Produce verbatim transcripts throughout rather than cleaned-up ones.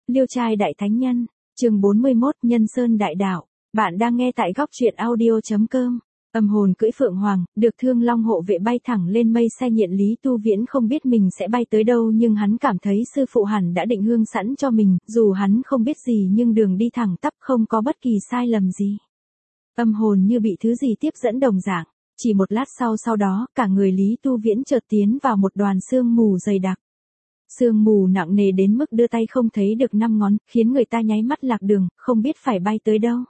Liêu trai đại thánh nhân, chương bốn mươi mốt, Nhân Sơn đại đạo. Bạn đang nghe tại góc truyện audio chấm com. Âm hồn cưỡi phượng hoàng, được Thương Long hộ vệ bay thẳng lên mây xe nhiện. Lý Tu Viễn không biết mình sẽ bay tới đâu, nhưng hắn cảm thấy sư phụ hẳn đã định hương sẵn cho mình, dù hắn không biết gì nhưng đường đi thẳng tắp không có bất kỳ sai lầm gì. Âm hồn như bị thứ gì tiếp dẫn đồng dạng, chỉ một lát sau sau đó, cả người Lý Tu Viễn chợt tiến vào một đoàn sương mù dày đặc. Sương mù nặng nề đến mức đưa tay không thấy được năm ngón, khiến người ta nháy mắt lạc đường, không biết phải bay tới đâu.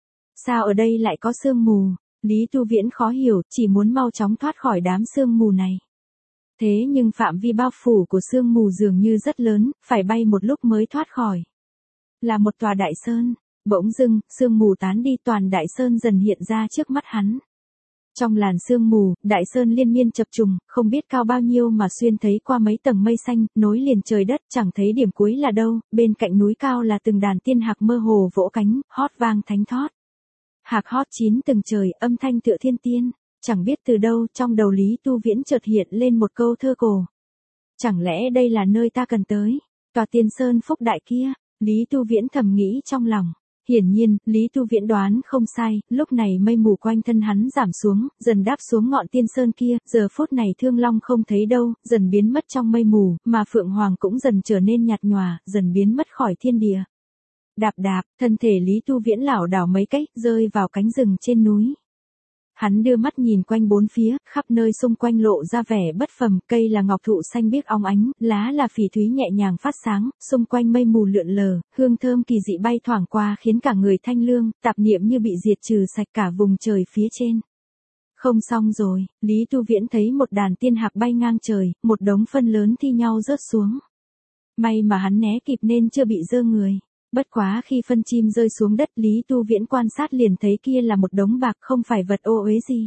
Sao ở đây lại có sương mù? Lý Tu Viễn khó hiểu, chỉ muốn mau chóng thoát khỏi đám sương mù này. Thế nhưng phạm vi bao phủ của sương mù dường như rất lớn, phải bay một lúc mới thoát khỏi. Là một tòa đại sơn, bỗng dưng, sương mù tán đi, toàn đại sơn dần hiện ra trước mắt hắn. Trong làn sương mù, đại sơn liên miên chập trùng, không biết cao bao nhiêu mà xuyên thấy qua mấy tầng mây xanh, nối liền trời đất, chẳng thấy điểm cuối là đâu, bên cạnh núi cao là từng đàn tiên hạc mơ hồ vỗ cánh, hót vang thánh thót. Hạc hót chín từng trời, âm thanh tựa thiên tiên, chẳng biết từ đâu, trong đầu Lý Tu Viễn chợt hiện lên một câu thơ cổ. Chẳng lẽ đây là nơi ta cần tới, tòa tiên sơn phúc đại kia, Lý Tu Viễn thầm nghĩ trong lòng. Hiển nhiên, Lý Tu Viễn đoán không sai, lúc này mây mù quanh thân hắn giảm xuống, dần đáp xuống ngọn tiên sơn kia, giờ phút này Thương Long không thấy đâu, dần biến mất trong mây mù, mà Phượng Hoàng cũng dần trở nên nhạt nhòa, dần biến mất khỏi thiên địa. Đạp đạp, thân thể Lý Tu Viễn lảo đảo mấy cách, rơi vào cánh rừng trên núi. Hắn đưa mắt nhìn quanh bốn phía, khắp nơi xung quanh lộ ra vẻ bất phàm, cây là ngọc thụ xanh biếc óng ánh, lá là phỉ thúy nhẹ nhàng phát sáng, xung quanh mây mù lượn lờ, hương thơm kỳ dị bay thoảng qua khiến cả người thanh lương, tạp niệm như bị diệt trừ sạch cả vùng trời phía trên. Không xong rồi, Lý Tu Viễn thấy một đàn tiên hạc bay ngang trời, một đống phân lớn thi nhau rớt xuống. May mà hắn né kịp nên chưa bị dơ người. Bất quá khi phân chim rơi xuống đất, Lý Tu Viễn quan sát liền thấy kia là một đống bạc, không phải vật ô uế gì.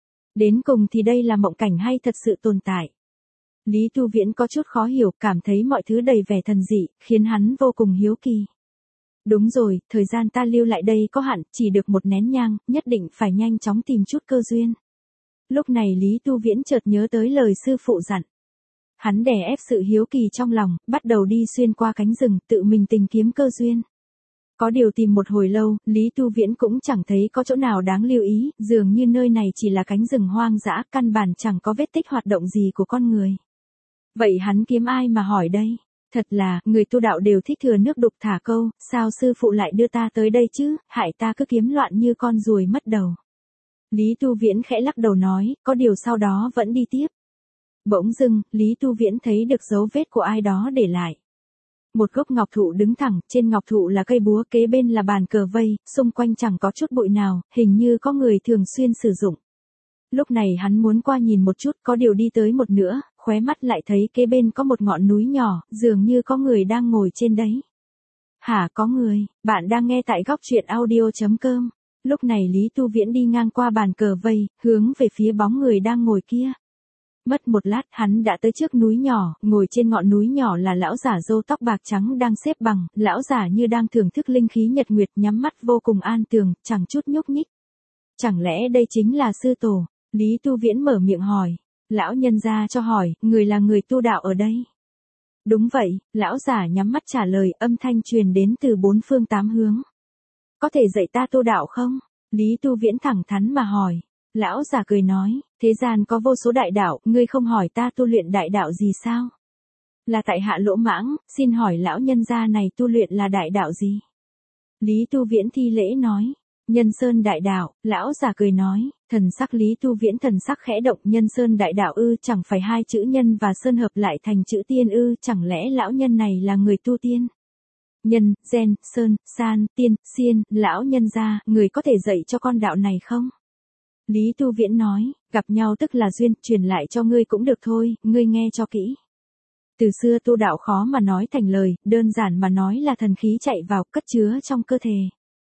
Đến cùng thì đây là mộng cảnh hay thật sự tồn tại? Lý Tu Viễn có chút khó hiểu, cảm thấy mọi thứ đầy vẻ thần dị, khiến hắn vô cùng hiếu kỳ. Đúng rồi, thời gian ta lưu lại đây có hạn, chỉ được một nén nhang, nhất định phải nhanh chóng tìm chút cơ duyên. Lúc này Lý Tu Viễn chợt nhớ tới lời sư phụ dặn. Hắn đè ép sự hiếu kỳ trong lòng, bắt đầu đi xuyên qua cánh rừng, tự mình tìm kiếm cơ duyên. Có điều tìm một hồi lâu, Lý Tu Viễn cũng chẳng thấy có chỗ nào đáng lưu ý, dường như nơi này chỉ là cánh rừng hoang dã, căn bản chẳng có vết tích hoạt động gì của con người. Vậy hắn kiếm ai mà hỏi đây? Thật là, người tu đạo đều thích thừa nước đục thả câu, sao sư phụ lại đưa ta tới đây chứ, hại ta cứ kiếm loạn như con ruồi mất đầu. Lý Tu Viễn khẽ lắc đầu nói, có điều sau đó vẫn đi tiếp. Bỗng dưng, Lý Tu Viễn thấy được dấu vết của ai đó để lại. Một gốc ngọc thụ đứng thẳng, trên ngọc thụ là cây búa, kế bên là bàn cờ vây, xung quanh chẳng có chút bụi nào, hình như có người thường xuyên sử dụng. Lúc này hắn muốn qua nhìn một chút, có điều đi tới một nửa, khóe mắt lại thấy kế bên có một ngọn núi nhỏ, dường như có người đang ngồi trên đấy. Hả, có người? Bạn đang nghe tại góc truyện audio chấm com. Lúc này Lý Tu Viễn đi ngang qua bàn cờ vây, hướng về phía bóng người đang ngồi kia. Mất một lát, hắn đã tới trước núi nhỏ, ngồi trên ngọn núi nhỏ là lão giả râu tóc bạc trắng đang xếp bằng, lão giả như đang thưởng thức linh khí nhật nguyệt, nhắm mắt vô cùng an tường, chẳng chút nhúc nhích. Chẳng lẽ đây chính là sư tổ? Lý Tu Viễn mở miệng hỏi. Lão nhân gia cho hỏi, người là người tu đạo ở đây? Đúng vậy, lão giả nhắm mắt trả lời, âm thanh truyền đến từ bốn phương tám hướng. Có thể dạy ta tu đạo không? Lý Tu Viễn thẳng thắn mà hỏi. Lão giả cười nói, thế gian có vô số đại đạo, ngươi không hỏi ta tu luyện đại đạo gì sao? Là tại hạ lỗ mãng, xin hỏi lão nhân gia này tu luyện là đại đạo gì? Lý Tu Viễn thi lễ nói, Nhân Sơn đại đạo, lão giả cười nói, thần sắc Lý Tu Viễn thần sắc khẽ động, Nhân Sơn đại đạo ư, chẳng phải hai chữ nhân và sơn hợp lại thành chữ tiên ư, chẳng lẽ lão nhân này là người tu tiên? Nhân, gen, sơn, san, tiên, xiên, lão nhân gia, người có thể dạy cho con đạo này không? Lý Tu Viễn nói, gặp nhau tức là duyên, truyền lại cho ngươi cũng được thôi, ngươi nghe cho kỹ. Từ xưa tu đạo khó mà nói thành lời, đơn giản mà nói là thần khí chạy vào, cất chứa trong cơ thể.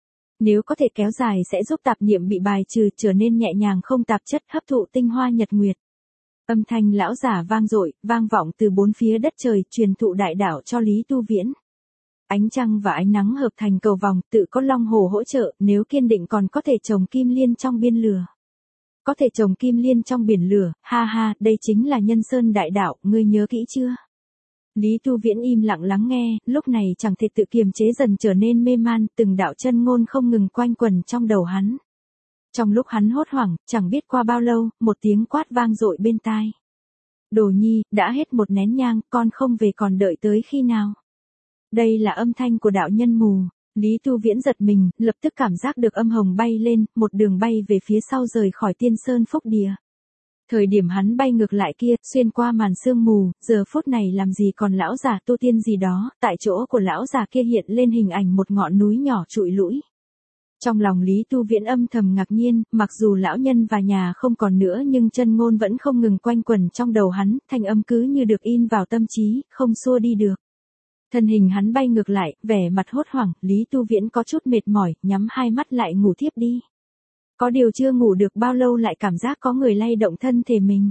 Nếu có thể kéo dài sẽ giúp tạp niệm bị bài trừ, trở nên nhẹ nhàng không tạp chất, hấp thụ tinh hoa nhật nguyệt. Âm thanh lão giả vang dội, vang vọng từ bốn phía đất trời, truyền thụ đại đạo cho Lý Tu Viễn. Ánh trăng và ánh nắng hợp thành cầu vòng, tự có long hồ hỗ trợ, nếu kiên định còn có thể trồng kim liên trong biên lửa. Có thể trồng kim liên trong biển lửa, ha ha, đây chính là Nhân Sơn đại đạo, ngươi nhớ kỹ chưa? Lý Tu Viễn im lặng lắng nghe, lúc này chẳng thể tự kiềm chế dần trở nên mê man, từng đạo chân ngôn không ngừng quanh quẩn trong đầu hắn. Trong lúc hắn hốt hoảng, chẳng biết qua bao lâu, một tiếng quát vang dội bên tai. Đồ Nhi, đã hết một nén nhang, con không về còn đợi tới khi nào? Đây là âm thanh của đạo nhân mù. Lý Tu Viễn giật mình, lập tức cảm giác được âm hồng bay lên, một đường bay về phía sau rời khỏi Tiên Sơn Phúc Địa. Thời điểm hắn bay ngược lại kia, xuyên qua màn sương mù, giờ phút này làm gì còn lão già tu tiên gì đó, tại chỗ của lão già kia hiện lên hình ảnh một ngọn núi nhỏ trụi lũi. Trong lòng Lý Tu Viễn âm thầm ngạc nhiên, mặc dù lão nhân và nhà không còn nữa nhưng chân ngôn vẫn không ngừng quanh quẩn trong đầu hắn, thanh âm cứ như được in vào tâm trí, không xua đi được. Thân hình hắn bay ngược lại, vẻ mặt hốt hoảng, Lý Tu Viễn có chút mệt mỏi, nhắm hai mắt lại ngủ thiếp đi. Có điều chưa ngủ được bao lâu lại cảm giác có người lay động thân thể mình.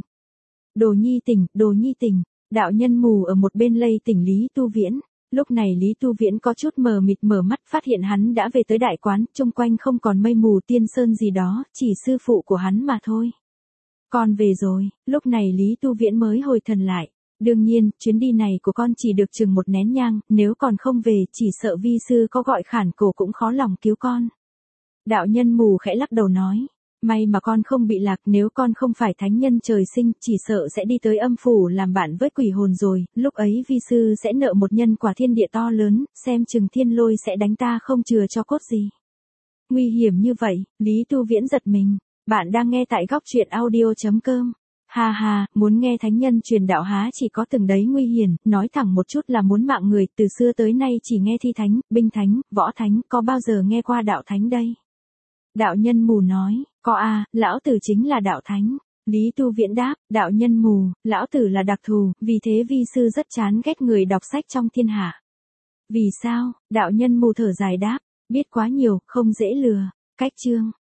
Đồ Nhi tỉnh, Đồ Nhi tỉnh, đạo nhân mù ở một bên lay tỉnh Lý Tu Viễn. Lúc này Lý Tu Viễn có chút mờ mịt mở mắt phát hiện hắn đã về tới đại quán, chung quanh không còn mây mù tiên sơn gì đó, chỉ sư phụ của hắn mà thôi. Con về rồi, lúc này Lý Tu Viễn mới hồi thần lại. Đương nhiên, chuyến đi này của con chỉ được chừng một nén nhang, nếu còn không về, chỉ sợ vi sư có gọi khản cổ cũng khó lòng cứu con. Đạo nhân mù khẽ lắc đầu nói, may mà con không bị lạc, nếu con không phải thánh nhân trời sinh, chỉ sợ sẽ đi tới âm phủ làm bạn với quỷ hồn rồi, lúc ấy vi sư sẽ nợ một nhân quả thiên địa to lớn, xem chừng thiên lôi sẽ đánh ta không chừa cho cốt gì. Nguy hiểm như vậy, Lý Tu Viễn giật mình, bạn đang nghe tại góc truyện audio chấm com. Ha ha, muốn nghe thánh nhân truyền đạo há chỉ có từng đấy nguy hiểm, nói thẳng một chút là muốn mạng người, từ xưa tới nay chỉ nghe thi thánh, binh thánh, võ thánh, có bao giờ nghe qua đạo thánh đây? Đạo nhân mù nói, có a, lão tử chính là đạo thánh. Lý Tu Viễn đáp, đạo nhân mù, lão tử là đặc thù, vì thế vi sư rất chán ghét người đọc sách trong thiên hạ. Vì sao? Đạo nhân mù thở dài đáp, biết quá nhiều, không dễ lừa. Cách chương